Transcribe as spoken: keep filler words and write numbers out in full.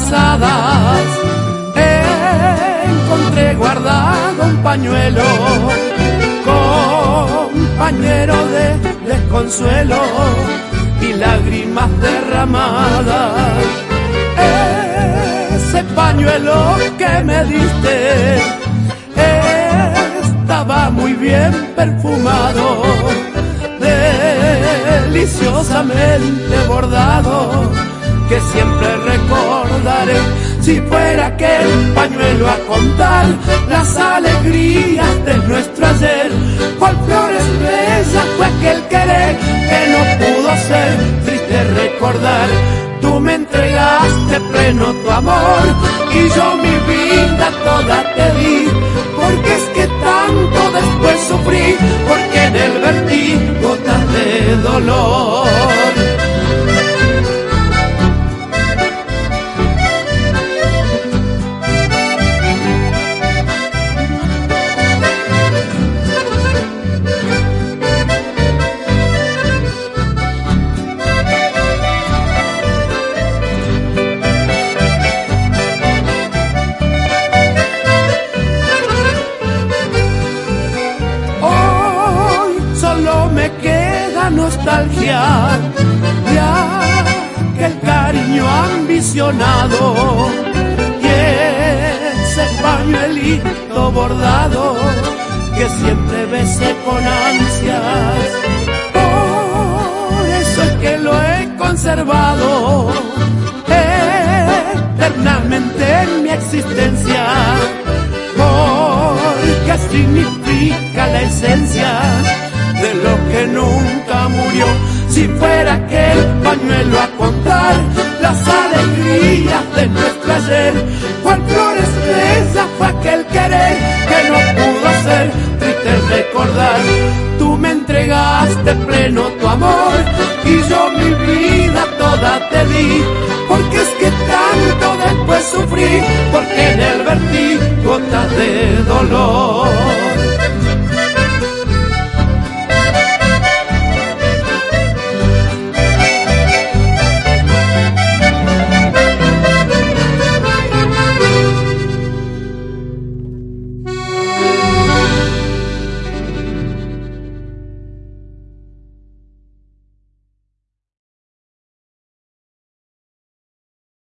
pasadas encontré guardado un pañuelo, compañero de desconsuelo y lágrimas derramadas. Ese pañuelo que me diste estaba muy bien perfumado, deliciosamente bordado, que siempre recordaré. Si fuera aquel pañuelo a contar las alegrías de nuestro ayer, cual flores bellas fue aquel querer que no pudo ser. Triste recordar, tú me entregaste pleno tu amor y yo mi vida toda te di, porque es que tanto después sufrí, porque en él vertí gotas de dolor. Nostalgia de aquel cariño ambicionado y ese pañuelito bordado que siempre besé con ansias. Por eso es que lo he conservado eternamente en mi existencia, porque significa la esencia de lo que nunca murió. Si fuera aquel pañuelo a contar las alegrías de nuestro ayer, cual flores bellas fue aquel querer que no pudo ser. Triste recordar, tú me entregaste pleno tu amor y yo mi vida toda te di, porque es que tanto después sufrí, porque en él vertí gotas de dolor.